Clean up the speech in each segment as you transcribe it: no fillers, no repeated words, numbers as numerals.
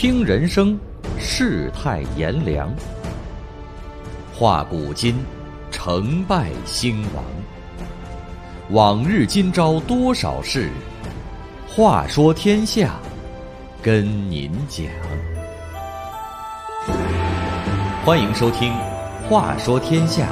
听人生，世态炎凉；话古今，成败兴亡。往日今朝多少事，话说天下，跟您讲。欢迎收听《话说天下》。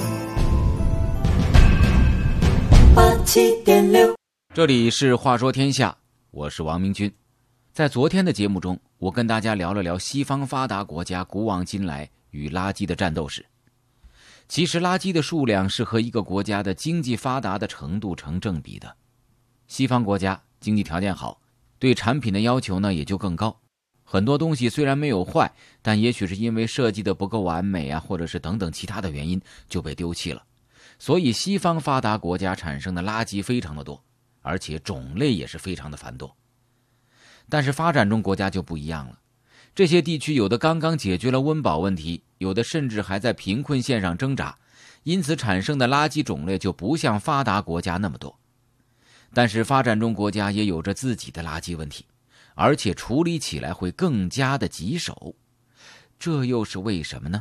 87.6， 这里是话说天下，我是王明军。在昨天的节目中，我跟大家聊了聊西方发达国家古往今来与垃圾的战斗史。其实垃圾的数量是和一个国家的经济发达的程度成正比的。西方国家经济条件好，对产品的要求呢也就更高。很多东西虽然没有坏，但也许是因为设计的不够完美啊，或者是等等其他的原因就被丢弃了。所以西方发达国家产生的垃圾非常的多，而且种类也是非常的繁多。但是发展中国家就不一样了，这些地区有的刚刚解决了温饱问题，有的甚至还在贫困线上挣扎，因此产生的垃圾种类就不像发达国家那么多。但是发展中国家也有着自己的垃圾问题，而且处理起来会更加的棘手，这又是为什么呢？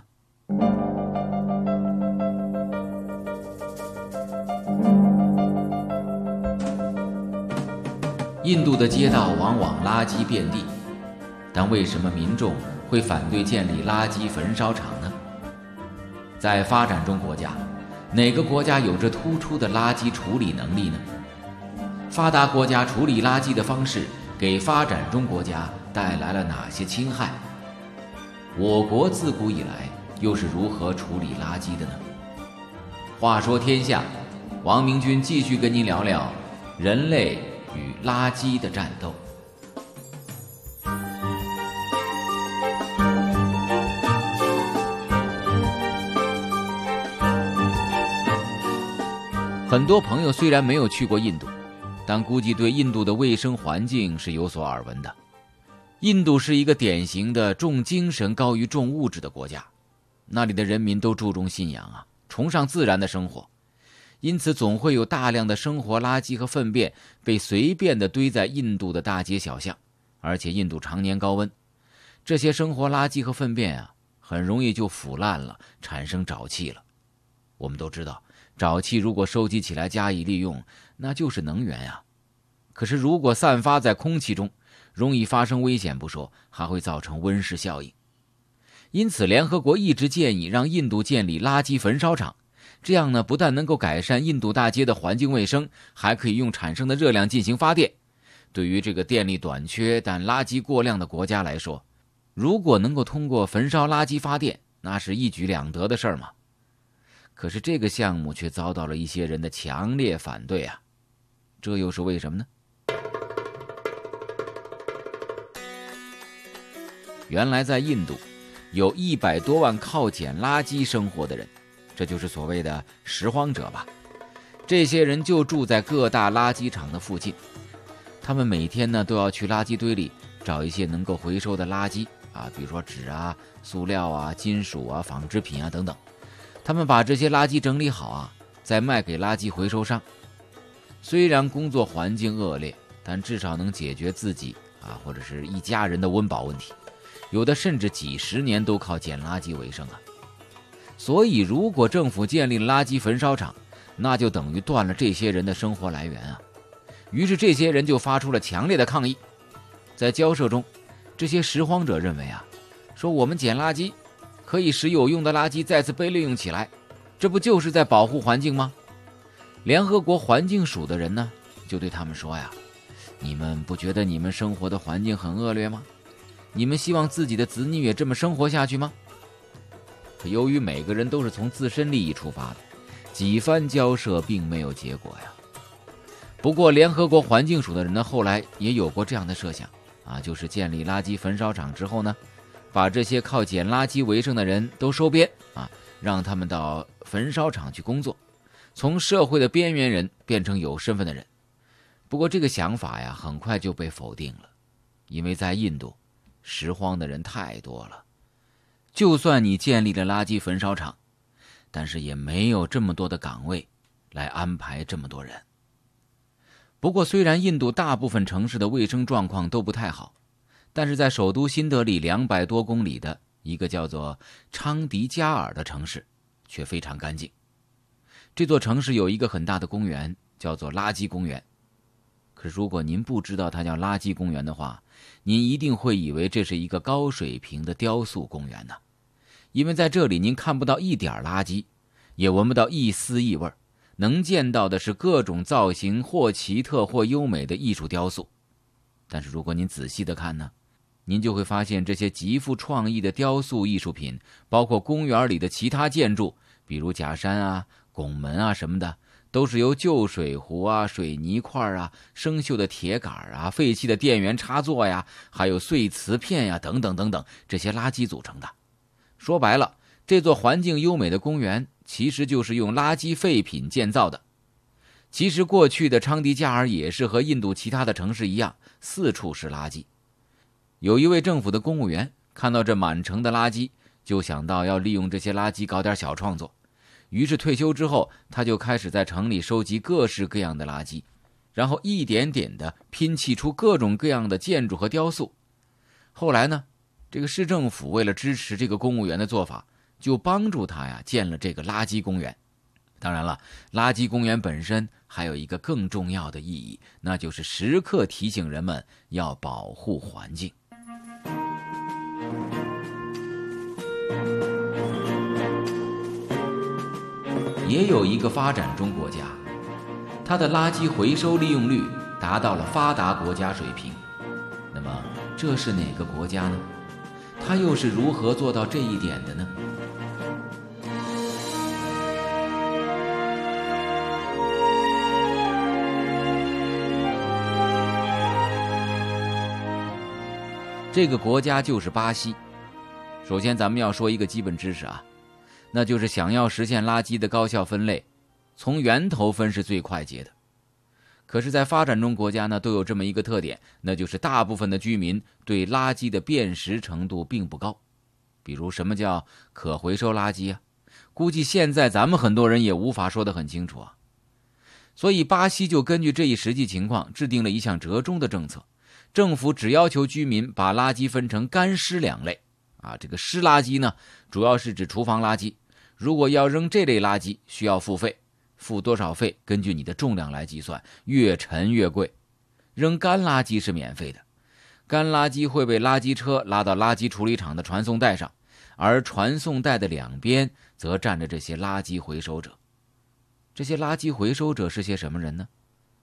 印度的街道往往垃圾遍地，但为什么民众会反对建立垃圾焚烧厂呢？在发展中国家，哪个国家有着突出的垃圾处理能力呢？发达国家处理垃圾的方式给发展中国家带来了哪些侵害？我国自古以来又是如何处理垃圾的呢？话说天下，王明军继续跟您聊聊人类与垃圾的战斗。很多朋友虽然没有去过印度，但估计对印度的卫生环境是有所耳闻的。印度是一个典型的重精神高于重物质的国家，那里的人民都注重信仰啊，崇尚自然的生活，因此总会有大量的生活垃圾和粪便被随便地堆在印度的大街小巷，而且印度常年高温，这些生活垃圾和粪便啊，很容易就腐烂了，产生沼气了。我们都知道，沼气如果收集起来加以利用，那就是能源啊。可是如果散发在空气中，容易发生危险不说，还会造成温室效应。因此联合国一直建议让印度建立垃圾焚烧厂，这样呢，不但能够改善印度大街的环境卫生，还可以用产生的热量进行发电。对于这个电力短缺但垃圾过量的国家来说，如果能够通过焚烧垃圾发电，那是一举两得的事儿嘛。可是这个项目却遭到了一些人的强烈反对啊，这又是为什么呢？原来在印度有100多万靠捡垃圾生活的人，这就是所谓的拾荒者吧。这些人就住在各大垃圾场的附近，他们每天呢都要去垃圾堆里找一些能够回收的垃圾啊，比如说纸啊、塑料啊、金属啊、纺织品啊等等。他们把这些垃圾整理好啊，再卖给垃圾回收商。虽然工作环境恶劣，但至少能解决自己啊或者是一家人的温饱问题。有的甚至几十年都靠捡垃圾为生啊。所以如果政府建立了垃圾焚烧厂，那就等于断了这些人的生活来源啊。于是这些人就发出了强烈的抗议。在交涉中，这些拾荒者认为啊，说我们捡垃圾可以使有用的垃圾再次被利用起来，这不就是在保护环境吗？联合国环境署的人呢，就对他们说呀，你们不觉得你们生活的环境很恶劣吗？你们希望自己的子女也这么生活下去吗？可由于每个人都是从自身利益出发的，几番交涉并没有结果呀。不过联合国环境署的人呢，后来也有过这样的设想啊，就是建立垃圾焚烧厂之后呢，把这些靠捡垃圾为生的人都收编啊，让他们到焚烧厂去工作，从社会的边缘人变成有身份的人。不过这个想法呀，很快就被否定了，因为在印度拾荒的人太多了，就算你建立了垃圾焚烧厂，但是也没有这么多的岗位来安排这么多人。不过虽然印度大部分城市的卫生状况都不太好， 但是在首都新德里200多公里的一个叫做昌迪加尔的城市却非常干净。这座城市有一个很大的公园，叫做垃圾公园。可是如果您不知道它叫垃圾公园的话，您一定会以为这是一个高水平的雕塑公园呢。因为在这里您看不到一点垃圾，也闻不到一丝异味，能见到的是各种造型或奇特或优美的艺术雕塑。但是如果您仔细的看呢，您就会发现这些极富创意的雕塑艺术品，包括公园里的其他建筑，比如假山啊、拱门啊什么的，都是由旧水壶啊、水泥块啊、生锈的铁杆啊、废弃的电源插座呀，还有碎瓷片呀等等等等这些垃圾组成的。说白了，这座环境优美的公园其实就是用垃圾废品建造的。其实过去的昌迪加尔也是和印度其他的城市一样，四处是垃圾。有一位政府的公务员看到这满城的垃圾，就想到要利用这些垃圾搞点小创作。于是退休之后，他就开始在城里收集各式各样的垃圾，然后一点点的拼砌出各种各样的建筑和雕塑。后来呢，这个市政府为了支持这个公务员的做法，就帮助他呀建了这个垃圾公园。当然了，垃圾公园本身还有一个更重要的意义，那就是时刻提醒人们要保护环境。也有一个发展中国家，它的垃圾回收利用率达到了发达国家水平。那么这是哪个国家呢？它又是如何做到这一点的呢？这个国家就是巴西。首先咱们要说一个基本知识啊，那就是想要实现垃圾的高效分类，从源头分是最快捷的。可是在发展中国家呢，都有这么一个特点，那就是大部分的居民对垃圾的辨识程度并不高。比如什么叫可回收垃圾啊，估计现在咱们很多人也无法说得很清楚啊。所以巴西就根据这一实际情况制定了一项折中的政策，政府只要求居民把垃圾分成干湿两类啊。这个湿垃圾呢，主要是指厨房垃圾，如果要扔这类垃圾需要付费，付多少费根据你的重量来计算，越沉越贵。扔干垃圾是免费的，干垃圾会被垃圾车拉到垃圾处理厂的传送带上，而传送带的两边则站着这些垃圾回收者。这些垃圾回收者是些什么人呢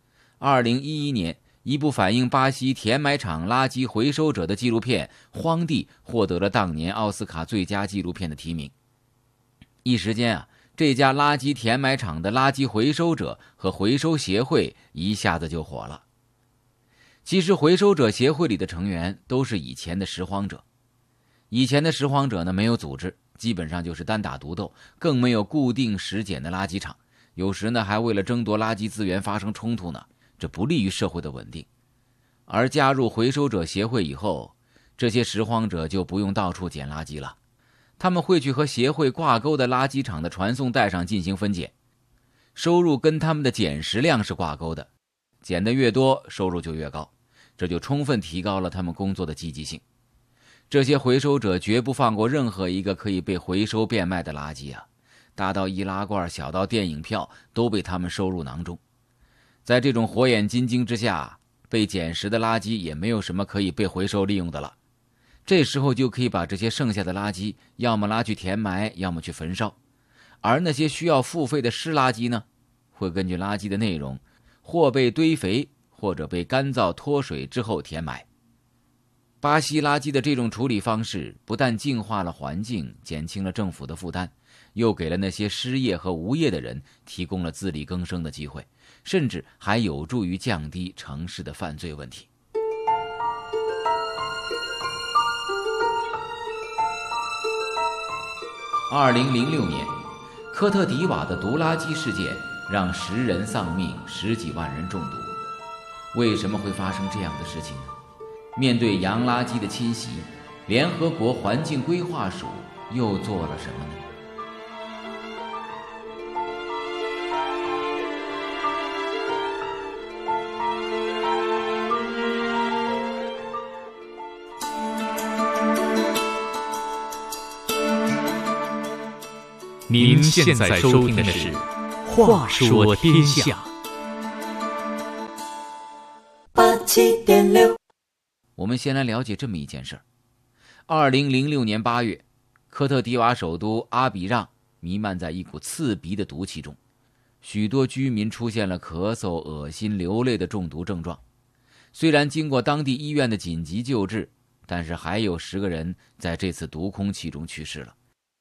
？2011年，一部反映巴西填埋场垃圾回收者的纪录片《荒地》获得了当年奥斯卡最佳纪录片的提名。一时间啊，这家垃圾填埋场的垃圾回收者和回收协会一下子就火了。其实回收者协会里的成员都是以前的拾荒者。以前的拾荒者呢，没有组织，基本上就是单打独斗，更没有固定拾捡的垃圾场，有时呢还为了争夺垃圾资源发生冲突呢，这不利于社会的稳定。而加入回收者协会以后，这些拾荒者就不用到处捡垃圾了，他们会去和协会挂钩的垃圾场的传送带上进行分拣，收入跟他们的捡拾量是挂钩的，捡得越多收入就越高，这就充分提高了他们工作的积极性。这些回收者绝不放过任何一个可以被回收变卖的垃圾啊，大到易拉罐，小到电影票，都被他们收入囊中。在这种火眼金睛之下，被捡拾的垃圾也没有什么可以被回收利用的了。这时候就可以把这些剩下的垃圾要么拉去填埋，要么去焚烧。而那些需要付费的湿垃圾呢，会根据垃圾的内容，或被堆肥，或者被干燥脱水之后填埋。巴西垃圾的这种处理方式不但净化了环境，减轻了政府的负担，又给了那些失业和无业的人提供了自力更生的机会，甚至还有助于降低城市的犯罪问题。2006年，科特迪瓦的毒垃圾事件让10人丧命，10几万人中毒。为什么会发生这样的事情呢？面对洋垃圾的侵袭，联合国环境规划署又做了什么呢？ 您现在收听的是《话说天下》 87.6。 我们先来了解这么一件事儿。2006年8月，科特迪瓦首都阿比让弥漫在一股刺鼻的毒气中，许多居民出现了咳嗽、恶心、流泪的中毒症状。虽然经过当地医院的紧急救治，但是还有10个人在这次毒空气中去世了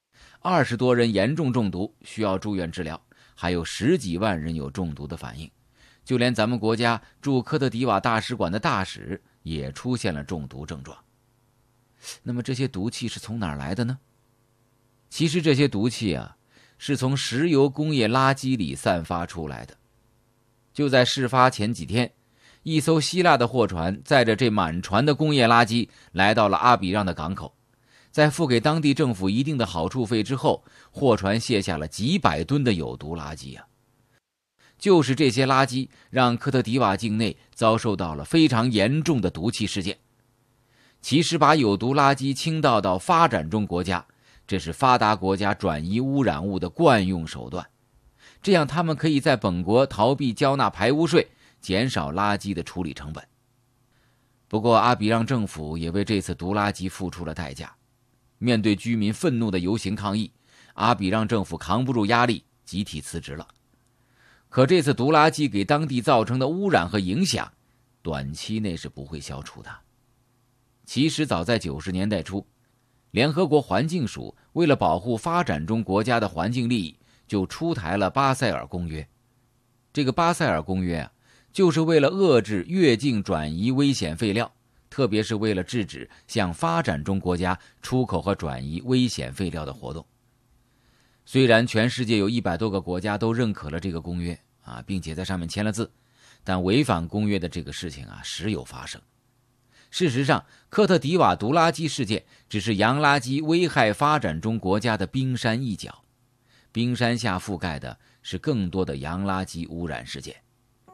，20多人严重中毒，需要住院治疗，还有10几万人有中毒的反应。就连咱们国家驻科特迪瓦大使馆的大使也出现了中毒症状。那么这些毒气是从哪儿来的呢？其实这些毒气是从石油工业垃圾里散发出来的。就在事发前几天，一艘希腊的货船载着这满船的工业垃圾来到了阿比让的港口，在付给当地政府一定的好处费之后，货船卸下了几百吨的有毒垃圾就是这些垃圾让科特迪瓦境内遭受到了非常严重的毒气事件。其实把有毒垃圾倾倒到发展中国家，这是发达国家转移污染物的惯用手段，这样他们可以在本国逃避交纳排污税，减少垃圾的处理成本。不过阿比让政府也为这次毒垃圾付出了代价。面对居民愤怒的游行抗议，阿比让政府扛不住压力，集体辞职了。可这次毒垃圾给当地造成的污染和影响，短期内是不会消除的。其实早在90年代初，联合国环境署为了保护发展中国家的环境利益，就出台了巴塞尔公约。这个巴塞尔公约就是为了遏制越境转移危险废料，特别是为了制止向发展中国家出口和转移危险废料的活动。虽然全世界有100多个国家都认可了这个公约并且在上面签了字，但违反公约的这个事情时有发生。事实上，科特迪瓦毒垃圾事件只是洋垃圾危害发展中国家的冰山一角，冰山下覆盖的是更多的洋垃圾污染事件。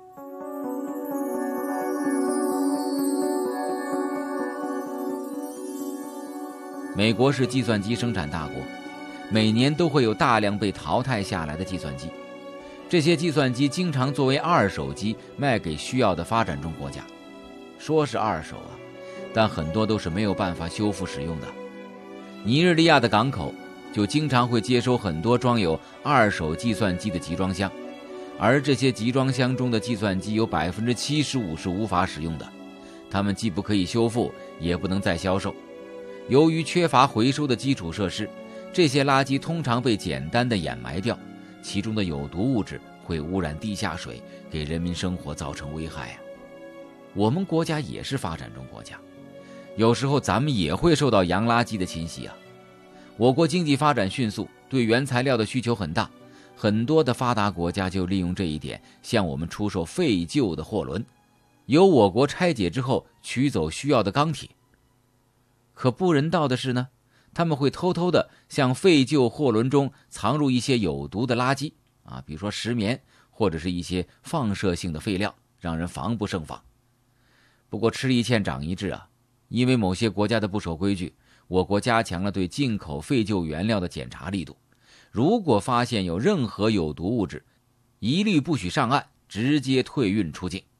美国是计算机生产大国，每年都会有大量被淘汰下来的计算机，这些计算机经常作为二手机卖给需要的发展中国家。说是二手但很多都是没有办法修复使用的。尼日利亚的港口就经常会接收很多装有二手计算机的集装箱，而这些集装箱中的计算机有 75% 是无法使用的，它们既不可以修复，也不能再销售。由于缺乏回收的基础设施，这些垃圾通常被简单的掩埋掉，其中的有毒物质会污染地下水，给人民生活造成危害我们国家也是发展中国家，有时候咱们也会受到洋垃圾的侵袭我国经济发展迅速，对原材料的需求很大，很多的发达国家就利用这一点向我们出售废旧的货轮，由我国拆解之后取走需要的钢铁。可不人道的是呢，他们会偷偷的向废旧货轮中藏入一些有毒的垃圾比如说石棉或者是一些放射性的废料，让人防不胜防。不过吃一堑长一智因为某些国家的不守规矩，我国加强了对进口废旧原料的检查力度，如果发现有任何有毒物质，一律不许上岸，直接退运出境。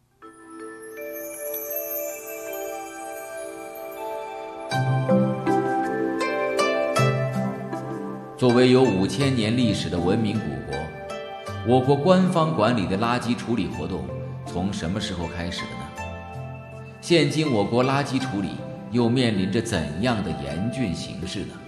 作为有5000年历史的文明古国，我国官方管理的垃圾处理活动从什么时候开始的呢？现今我国垃圾处理又面临着怎样的严峻形势呢？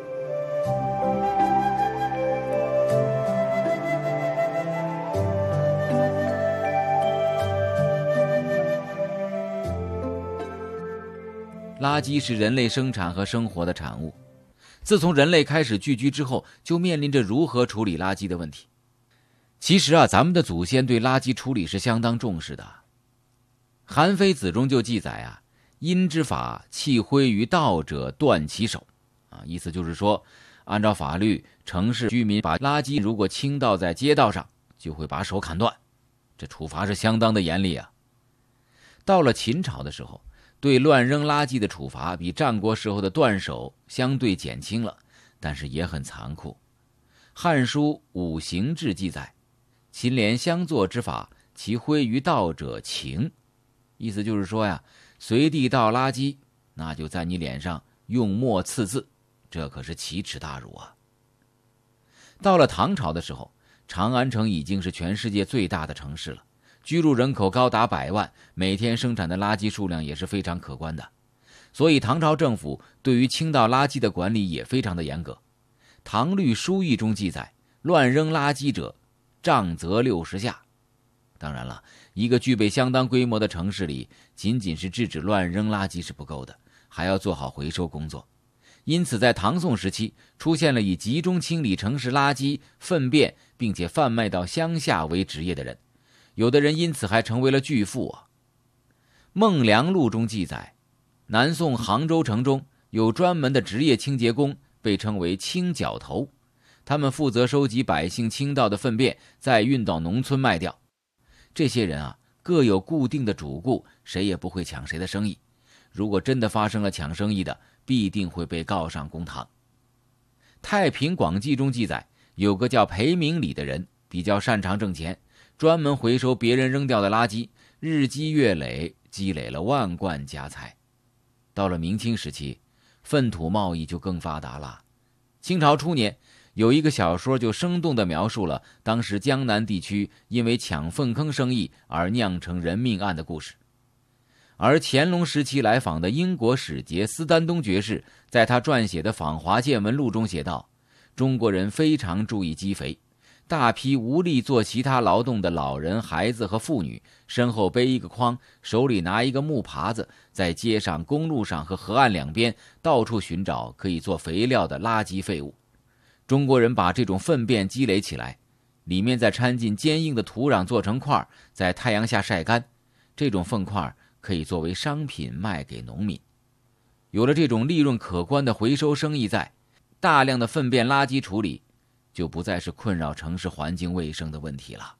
垃圾是人类生产和生活的产物，自从人类开始聚居之后，就面临着如何处理垃圾的问题。其实咱们的祖先对垃圾处理是相当重视的。韩非子中就记载因之法弃灰于道者断其手意思就是说，按照法律，城市居民把垃圾如果倾倒在街道上，就会把手砍断，这处罚是相当的严厉到了秦朝的时候，对乱扔垃圾的处罚比战国时候的断手相对减轻了，但是也很残酷。 汉书《五行志》记载，秦廉相坐之法，其挥于道者情。意思就是说呀，随地倒垃圾，那就在你脸上用墨刺字，这可是奇耻大辱啊。到了唐朝的时候，长安城已经是全世界最大的城市了，居住人口高达100万，每天生产的垃圾数量也是非常可观的。所以唐朝政府对于倾倒垃圾的管理也非常的严格。唐律疏议中记载，乱扔垃圾者杖责60下。当然了，一个具备相当规模的城市里，仅仅是制止乱扔垃圾是不够的，还要做好回收工作。因此在唐宋时期出现了以集中清理城市垃圾粪便并且贩卖到乡下为职业的人，有的人因此还成为了巨富啊。孟良录中记载，南宋杭州城中有专门的职业清洁工，被称为清脚头，他们负责收集百姓倾倒的粪便，再运到农村卖掉。这些人啊，各有固定的主顾，谁也不会抢谁的生意。如果真的发生了抢生意的，必定会被告上公堂。太平广记中记载，有个叫裴明礼的人，比较擅长挣钱，专门回收别人扔掉的垃圾，日积月累，积累了万贯家财。到了明清时期，粪土贸易就更发达了。清朝初年，有一个小说就生动地描述了当时江南地区因为抢粪坑生意而酿成人命案的故事。而乾隆时期来访的英国使节斯丹东爵士，在他撰写的《访华见闻录》中写道，中国人非常注意积肥，大批无力做其他劳动的老人、孩子和妇女，身后背一个筐，手里拿一个木耙子，在街上、公路上和河岸两边到处寻找可以做肥料的垃圾废物。中国人把这种粪便积累起来，里面再掺进坚硬的土壤做成块，在太阳下晒干，这种粪块可以作为商品卖给农民。有了这种利润可观的回收生意在，大量的粪便垃圾处理就不再是困扰城市环境卫生的问题了。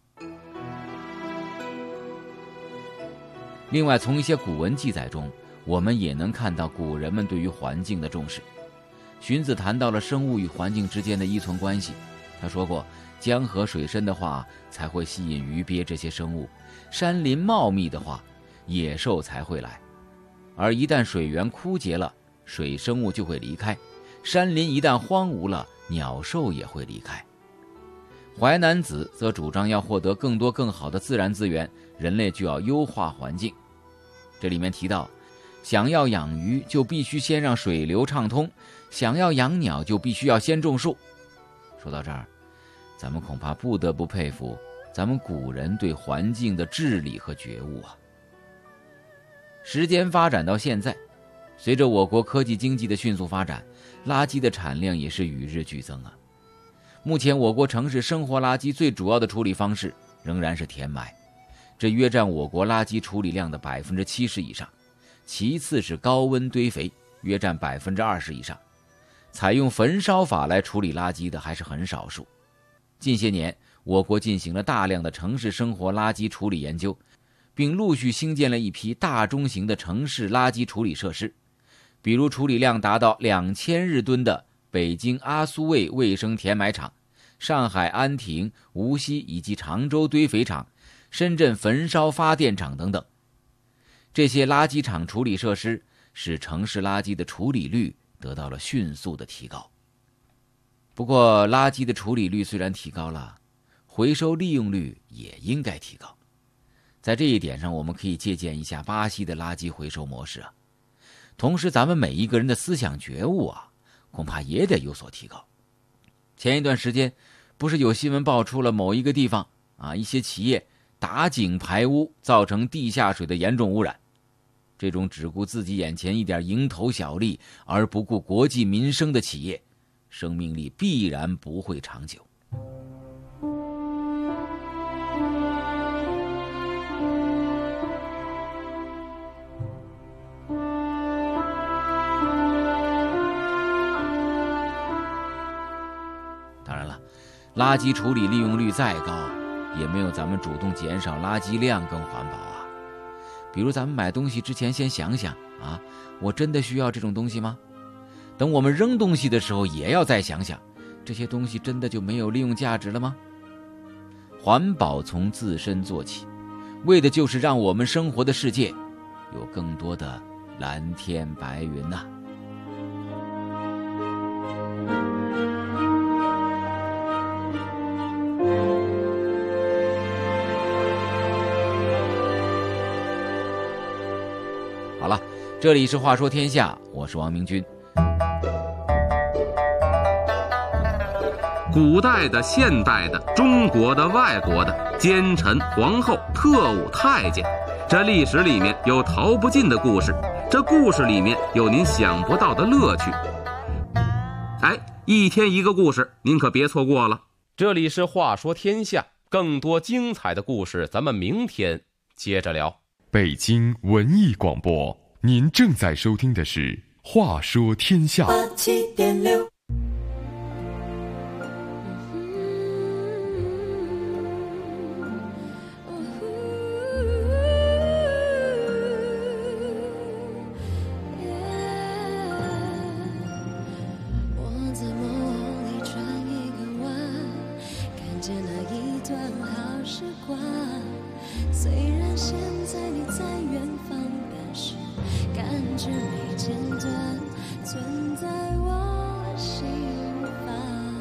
另外，从一些古文记载中，我们也能看到古人们对于环境的重视。荀子谈到了生物与环境之间的依存关系，他说过，江河水深的话才会吸引鱼鳖这些生物，山林茂密的话野兽才会来，而一旦水源枯竭了，水生物就会离开，山林一旦荒芜了，鸟兽也会离开。淮南子则主张要获得更多更好的自然资源，人类就要优化环境。这里面提到，想要养鱼就必须先让水流畅通，想要养鸟就必须要先种树。说到这儿，咱们恐怕不得不佩服咱们古人对环境的治理和觉悟啊。时间发展到现在，随着我国科技经济的迅速发展，垃圾的产量也是与日俱增啊。目前我国城市生活垃圾最主要的处理方式仍然是填埋，这约占我国垃圾处理量的70%以上。其次是高温堆肥，约占20%以上。采用焚烧法来处理垃圾的还是很少数。近些年，我国进行了大量的城市生活垃圾处理研究，并陆续兴建了一批大中型的城市垃圾处理设施，比如处理量达到2000日吨的北京阿苏卫卫生填埋场、上海安亭、无锡以及常州堆肥厂、深圳焚烧发电厂等等。这些垃圾场处理设施使城市垃圾的处理率得到了迅速的提高。不过，垃圾的处理率虽然提高了，回收利用率也应该提高。在这一点上，我们可以借鉴一下巴西的垃圾回收模式啊。同时，咱们每一个人的思想觉悟啊，恐怕也得有所提高。前一段时间，不是有新闻爆出了某一个地方啊，一些企业打井排污，造成地下水的严重污染。这种只顾自己眼前一点蝇头小利而不顾国计民生的企业，生命力必然不会长久。当然了，垃圾处理利用率再高，也没有咱们主动减少垃圾量更环保啊。比如咱们买东西之前先想想啊，我真的需要这种东西吗？等我们扔东西的时候也要再想想， 这些东西真的就没有利用价值了吗？环保从自身做起，为的就是让我们生活的世界有更多的蓝天白云呐。好了，这里是话说天下，我是王明君。 古代的、现代的、中国的、外国的，奸臣、皇后、特务、太监，这历史里面有逃不尽的故事，这故事里面有您想不到的乐趣。哎，一天一个故事，您可别错过了。 这里是话说天下，更多精彩的故事咱们明天接着聊。 北京文艺广播，您正在收听的是《话说天下》。 87.6。我在梦里转一个弯，看见那一段好时光。虽然现在你在远方，但是感觉没间断，存在我心房。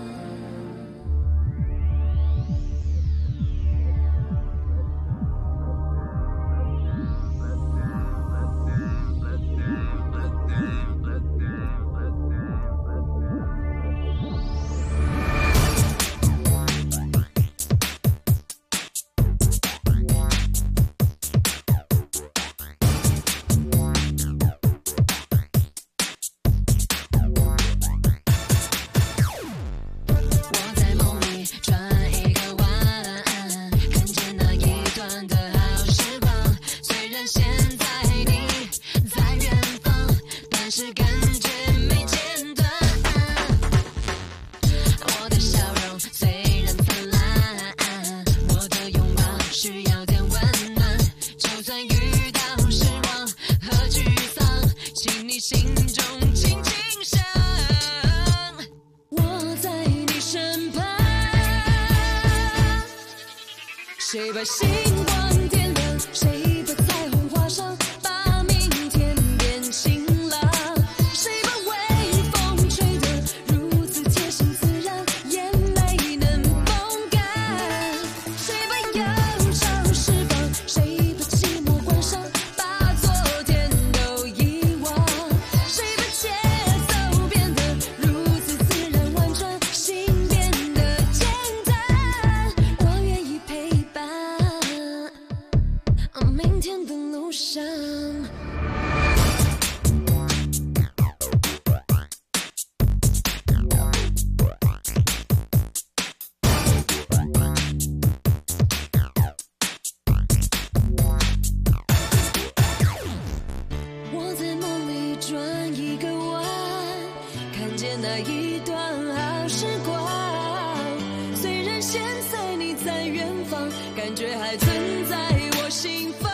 谁把星光点亮，谁把彩虹画上，把明天变晴朗。谁把微风吹得如此贴心自然，眼泪能风干。谁把忧伤释放，谁把寂寞关上，把昨天都遗忘。谁把节奏变得如此自然婉转，心变得简单。我愿意陪伴明天的路上。我在梦里转一个弯，看见那一段好时光。虽然现在你在远方，感觉还存在我心房。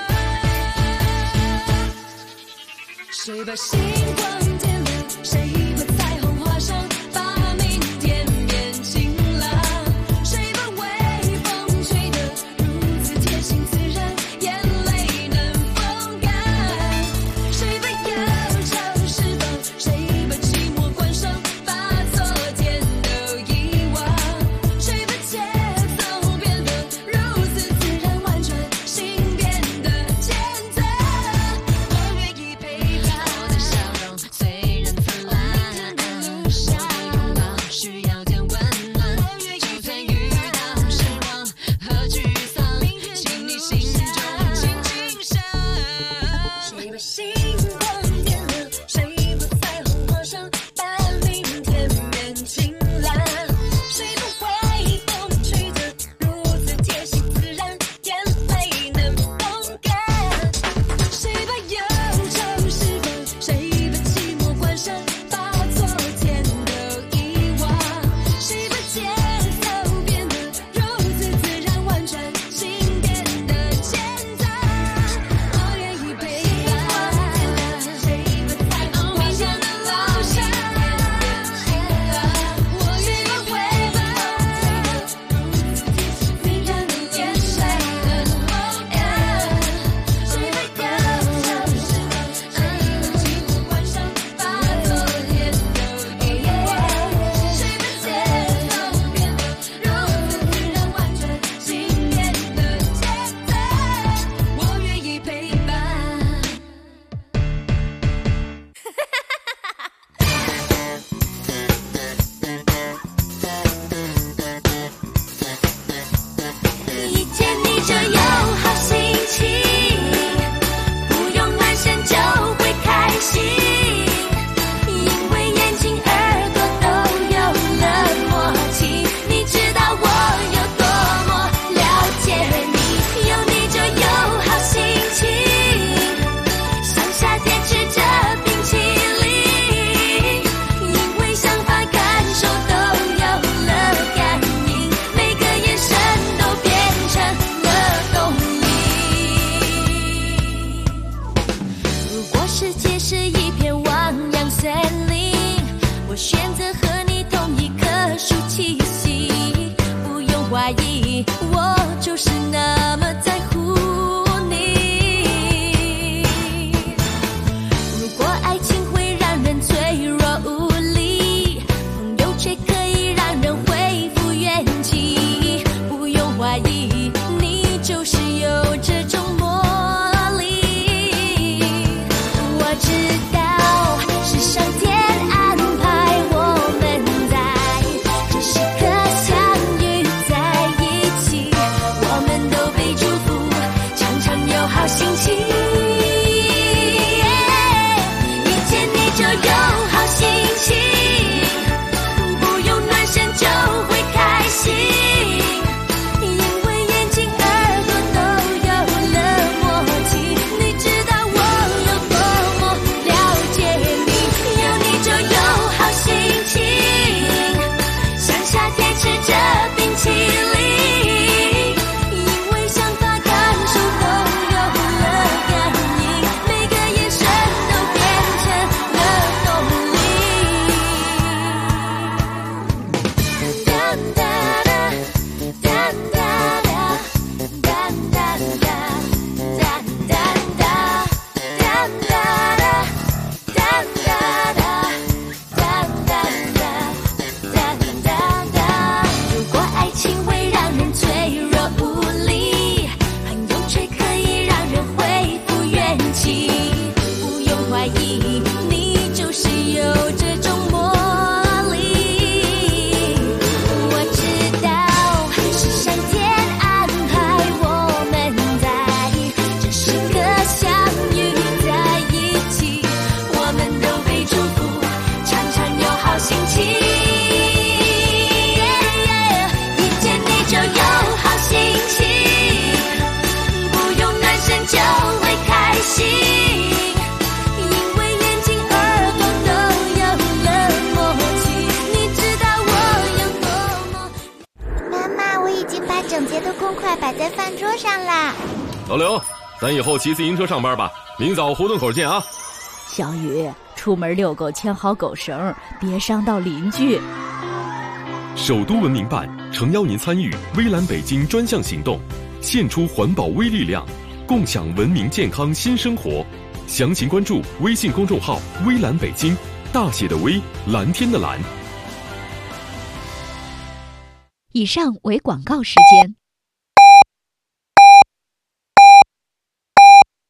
谁把星光点亮，谁把彩虹画上，把明天变晴朗。谁把微风吹得如此贴心自然，眼泪能风干。谁把忧伤释放，谁把寂寞关上，把昨天都遗忘。谁把节奏变得如此自然婉转，心变得简单。我愿意陪伴我的笑容，虽心，因为眼睛耳朵都有了默契。你知道我有多么了解你，有你就有好心情，像夏天吃着冰淇淋，因为想法感受都有了感应，每个眼神都变成了动力。哒哒哒哒哒哒哒哒哒哒哒哒哒哒哒。如果爱情会让人脆弱无力，朋友却可以让人恢复元气。不用怀疑，你就是有这种魔力。我知道是上天安排我们在这时刻相遇在一起，我们都被祝福，常常有好心情。遇见你就有好心情，不用暖身就会开心，因为眼睛耳朵都有了默契。你知道我有多么。 妈妈，我已经把整洁的公筷摆在饭桌上啦。 老刘，咱以后骑自行车上班吧，明早胡同口见啊。 小雨，出门遛狗牵好狗绳，别伤到邻居。 首都文明办诚邀您参与微蓝北京专项行动，献出环保微力量，共享文明健康新生活。详情关注微信公众号“微蓝北京”，大写的微，蓝天的蓝。 以上为广告时间。